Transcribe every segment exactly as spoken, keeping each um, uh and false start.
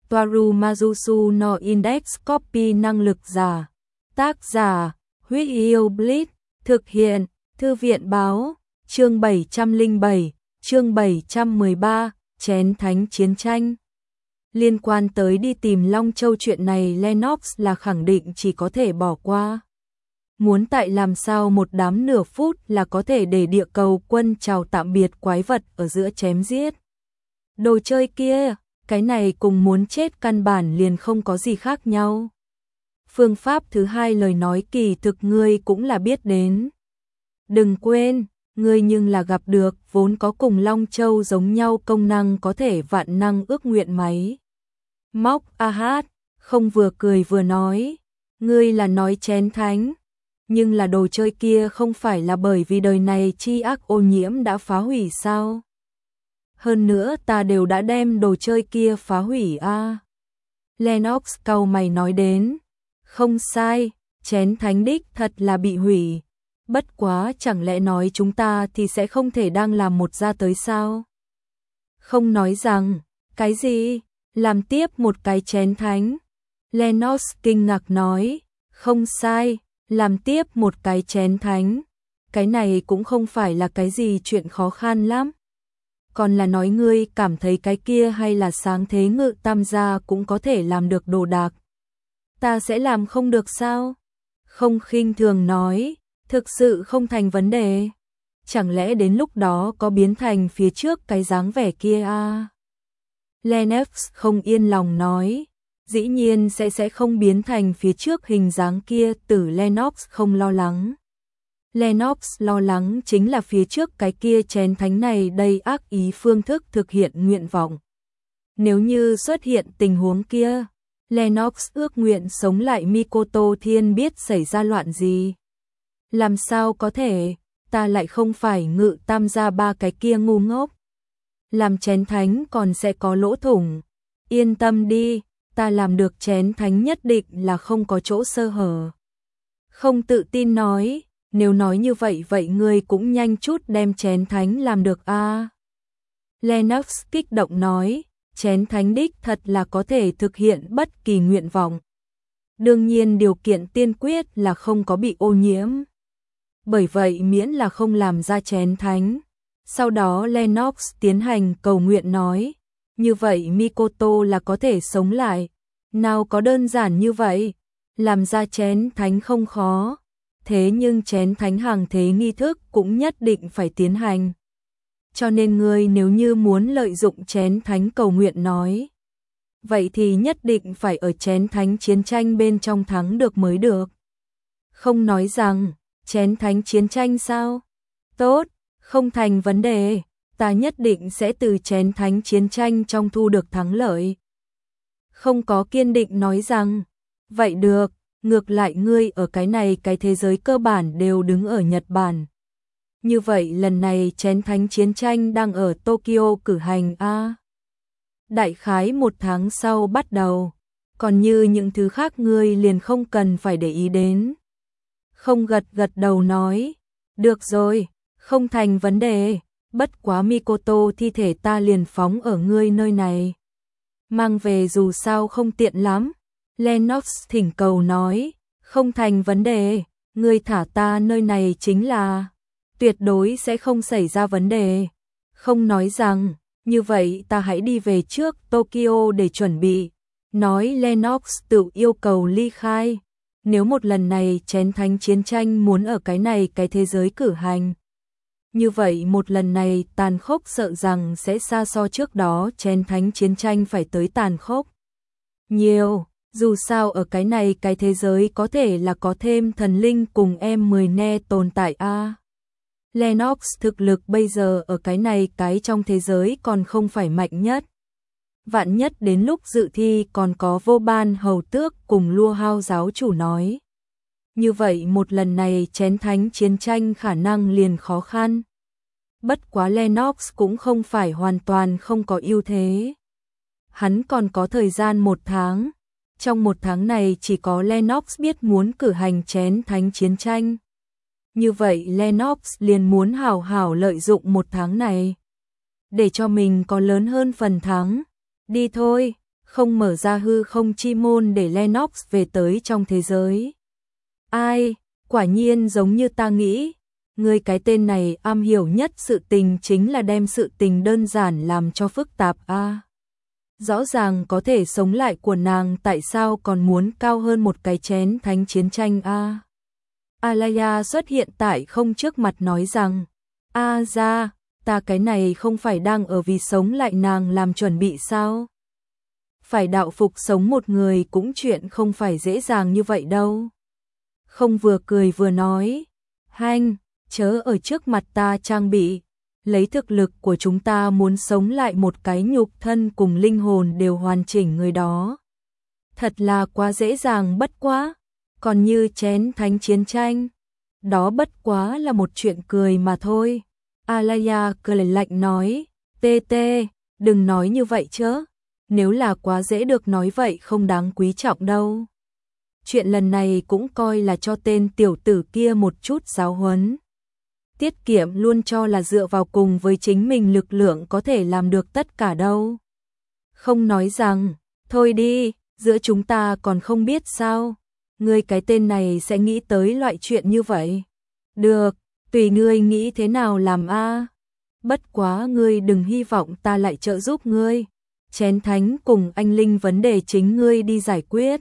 Toaru Majusu no Index Copy năng lực giả. Tác giả, Huyết Yêu Blitz, thực hiện, Thư viện báo, chương bảy trăm lẻ bảy, chương bảy trăm mười ba, Chén Thánh Chiến Tranh. Liên quan tới đi tìm Long Châu chuyện này Lennox là khẳng định chỉ có thể bỏ qua. Muốn tại làm sao một đám nửa phút là có thể để địa cầu quân chào tạm biệt quái vật ở giữa chém giết. Đồ chơi kia, cái này cùng muốn chết căn bản liền không có gì khác nhau. Phương pháp thứ hai lời nói kỳ thực ngươi cũng là biết đến. Đừng quên, ngươi nhưng là gặp được vốn có cùng Long Châu giống nhau công năng có thể vạn năng ước nguyện máy. Móc a hát, không vừa cười vừa nói, ngươi là nói chén thánh, nhưng là đồ chơi kia không phải là bởi vì đời này chi ác ô nhiễm đã phá hủy sao? Hơn nữa ta đều đã đem đồ chơi kia phá hủy a. À. Lennox cau mày nói đến, không sai, chén thánh đích thật là bị hủy. Bất quá chẳng lẽ nói chúng ta thì sẽ không thể đang làm một ra tới sao? Không nói rằng, cái gì? Làm tiếp một cái chén thánh. Lennox kinh ngạc nói, không sai, làm tiếp một cái chén thánh. Cái này cũng không phải là cái gì chuyện khó khăn lắm. Còn là nói ngươi cảm thấy cái kia hay là sáng thế ngự tam gia cũng có thể làm được đồ đạc. Ta sẽ làm không được sao? Không khinh thường nói, thực sự không thành vấn đề. Chẳng lẽ đến lúc đó có biến thành phía trước cái dáng vẻ kia à? Lennox không yên lòng nói, dĩ nhiên sẽ sẽ không biến thành phía trước hình dáng kia. Tử Lennox không lo lắng. Lennox lo lắng chính là phía trước cái kia chén thánh này đầy ác ý phương thức thực hiện nguyện vọng. Nếu như xuất hiện tình huống kia, Lennox ước nguyện sống lại Mikoto Thiên biết xảy ra loạn gì. Làm sao có thể, ta lại không phải ngự tam gia ba cái kia ngu ngốc. Làm chén thánh còn sẽ có lỗ thủng. Yên tâm đi, ta làm được chén thánh nhất định là không có chỗ sơ hở. Không tự tin nói, nếu nói như vậy vậy ngươi cũng nhanh chút đem chén thánh làm được a. À. Lennox kích động nói, chén thánh đích thật là có thể thực hiện bất kỳ nguyện vọng. Đương nhiên điều kiện tiên quyết là không có bị ô nhiễm. Bởi vậy miễn là không làm ra chén thánh. Sau đó Lennox tiến hành cầu nguyện nói, như vậy Mikoto là có thể sống lại. Nào có đơn giản như vậy, làm ra chén thánh không khó. Thế nhưng chén thánh hàng thế nghi thức cũng nhất định phải tiến hành. Cho nên ngươi nếu như muốn lợi dụng chén thánh cầu nguyện nói, vậy thì nhất định phải ở chén thánh chiến tranh bên trong thắng được mới được. Không nói rằng, chén thánh chiến tranh sao? Tốt, không thành vấn đề, ta nhất định sẽ từ chén thánh chiến tranh trong thu được thắng lợi. Không có kiên định nói rằng, vậy được, ngược lại ngươi ở cái này cái thế giới cơ bản đều đứng ở Nhật Bản. Như vậy lần này chén thánh chiến tranh đang ở Tokyo cử hành a. À. Đại khái một tháng sau bắt đầu, còn như những thứ khác ngươi liền không cần phải để ý đến. Không gật gật đầu nói, được rồi, không thành vấn đề, bất quá Mikoto thi thể ta liền phóng ở ngươi nơi này. Mang về dù sao không tiện lắm. Lennox thỉnh cầu nói, không thành vấn đề, ngươi thả ta nơi này chính là, tuyệt đối sẽ không xảy ra vấn đề. Không nói rằng, như vậy ta hãy đi về trước Tokyo để chuẩn bị. Nói Lennox tự yêu cầu ly khai. Nếu một lần này chén thánh chiến tranh muốn ở cái này cái thế giới cử hành. Như vậy một lần này tàn khốc sợ rằng sẽ xa so trước đó chén thánh chiến tranh phải tới tàn khốc. Nhiều. Dù sao ở cái này cái thế giới có thể là có thêm thần linh cùng em mười ne tồn tại a. À. Lennox thực lực bây giờ ở cái này cái trong thế giới còn không phải mạnh nhất. Vạn nhất đến lúc dự thi còn có vô ban hầu tước cùng lua hao giáo chủ nói. Như vậy một lần này chén thánh chiến tranh khả năng liền khó khăn. Bất quá Lennox cũng không phải hoàn toàn không có ưu thế. Hắn còn có thời gian một tháng. Trong một tháng này chỉ có Lennox biết muốn cử hành chén thánh chiến tranh. Như vậy Lennox liền muốn hảo hảo lợi dụng một tháng này. Để cho mình có lớn hơn phần thắng. Đi thôi, không mở ra hư không chi môn để Lennox về tới trong thế giới. Ai, quả nhiên giống như ta nghĩ, ngươi cái tên này am hiểu nhất sự tình chính là đem sự tình đơn giản làm cho phức tạp a. À, rõ ràng có thể sống lại của nàng tại sao còn muốn cao hơn một cái chén thánh chiến tranh a. À, Alaya xuất hiện tại không trước mặt nói rằng, a ra, ta cái này không phải đang ở vì sống lại nàng làm chuẩn bị sao? Phải đạo phục sống một người cũng chuyện không phải dễ dàng như vậy đâu. Không vừa cười vừa nói, hanh, chớ ở trước mặt ta trang bị, lấy thực lực của chúng ta muốn sống lại một cái nhục thân cùng linh hồn đều hoàn chỉnh người đó. Thật là quá dễ dàng bất quá, còn như chén thánh chiến tranh, đó bất quá là một chuyện cười mà thôi. Alaya cười lạnh nói, tê tê, đừng nói như vậy chứ, nếu là quá dễ được nói vậy không đáng quý trọng đâu. Chuyện lần này cũng coi là cho tên tiểu tử kia một chút giáo huấn. Tiết Kiệm luôn cho là dựa vào cùng với chính mình lực lượng có thể làm được tất cả đâu. Không nói rằng, thôi đi, giữa chúng ta còn không biết sao, ngươi cái tên này sẽ nghĩ tới loại chuyện như vậy. Được, tùy ngươi nghĩ thế nào làm a. Bất quá ngươi đừng hy vọng ta lại trợ giúp ngươi. Chén thánh cùng anh linh vấn đề chính ngươi đi giải quyết.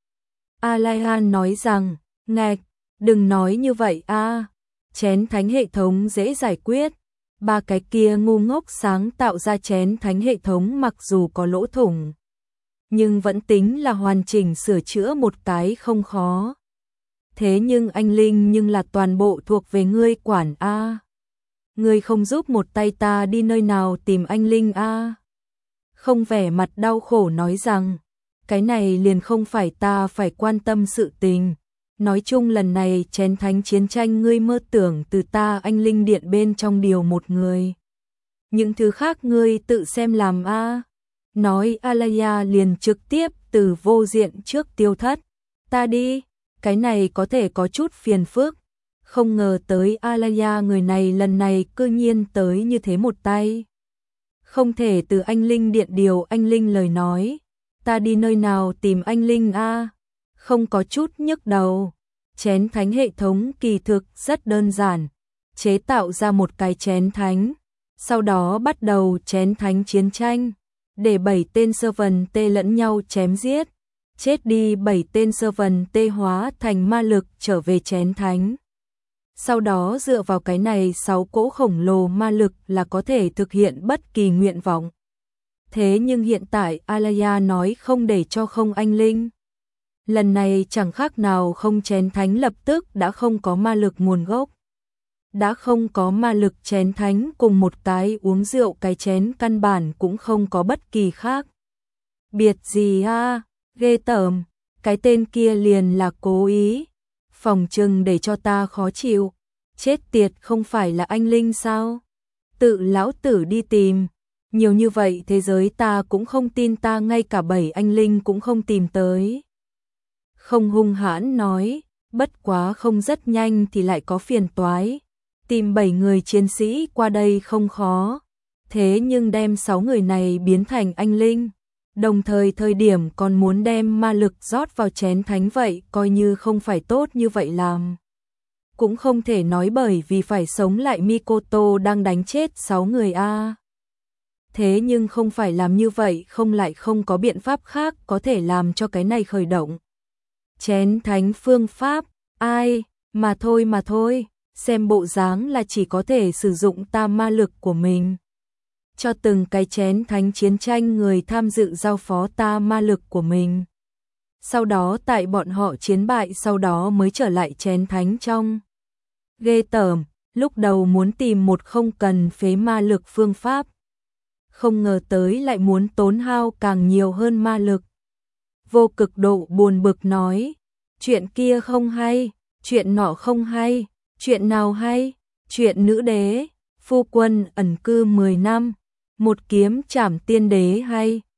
Alaihan nói rằng, ngạch, đừng nói như vậy a. Chén thánh hệ thống dễ giải quyết. Ba cái kia ngu ngốc sáng tạo ra chén thánh hệ thống mặc dù có lỗ thủng, nhưng vẫn tính là hoàn chỉnh sửa chữa một cái không khó. Thế nhưng anh linh nhưng là toàn bộ thuộc về ngươi quản a. Ngươi không giúp một tay ta đi nơi nào tìm anh linh a. Không vẻ mặt đau khổ nói rằng, cái này liền không phải ta phải quan tâm sự tình. Nói chung lần này chén thánh chiến tranh ngươi mơ tưởng từ ta anh linh điện bên trong điều một người. Những thứ khác ngươi tự xem làm a. Nói Alaya liền trực tiếp từ vô diện trước tiêu thất. Ta đi, cái này có thể có chút phiền phức. Không ngờ tới Alaya người này lần này cư nhiên tới như thế một tay. Không thể từ anh linh điện điều anh linh lời nói. Ta đi nơi nào tìm anh linh a? Không có chút nhức đầu. Chén thánh hệ thống kỳ thực rất đơn giản. Chế tạo ra một cái chén thánh. Sau đó bắt đầu chén thánh chiến tranh. Để bảy tên servant tê lẫn nhau chém giết. Chết đi bảy tên servant tê hóa thành ma lực trở về chén thánh. Sau đó dựa vào cái này sáu cỗ khổng lồ ma lực là có thể thực hiện bất kỳ nguyện vọng. Thế nhưng hiện tại Alaya nói không để cho không anh linh. Lần này chẳng khác nào không chén thánh lập tức đã không có ma lực nguồn gốc. Đã không có ma lực chén thánh cùng một cái uống rượu cái chén căn bản cũng không có bất kỳ khác. Biệt gì a, ghê tởm, cái tên kia liền là cố ý. Phòng trừng để cho ta khó chịu. Chết tiệt không phải là anh linh sao? Tự lão tử đi tìm. Nhiều như vậy thế giới ta cũng không tin ta ngay cả bảy anh linh cũng không tìm tới. Không hung hãn nói, bất quá không rất nhanh thì lại có phiền toái. Tìm bảy người chiến sĩ qua đây không khó. Thế nhưng đem sáu người này biến thành anh linh. Đồng thời thời điểm còn muốn đem ma lực rót vào chén thánh vậy coi như không phải tốt như vậy làm. Cũng không thể nói bởi vì phải sống lại Mikoto đang đánh chết sáu người a. Thế nhưng không phải làm như vậy không lại không có biện pháp khác có thể làm cho cái này khởi động. Chén thánh phương pháp, ai, mà thôi mà thôi, xem bộ dáng là chỉ có thể sử dụng tam ma lực của mình. Cho từng cái chén thánh chiến tranh người tham dự giao phó ta ma lực của mình. Sau đó tại bọn họ chiến bại sau đó mới trở lại chén thánh trong. Ghê tởm, lúc đầu muốn tìm một không cần phế ma lực phương pháp. Không ngờ tới lại muốn tốn hao càng nhiều hơn ma lực. Vô cực độ buồn bực nói, chuyện kia không hay, chuyện nọ không hay, chuyện nào hay, chuyện nữ đế, phu quân ẩn cư mười năm, một kiếm trảm tiên đế hay.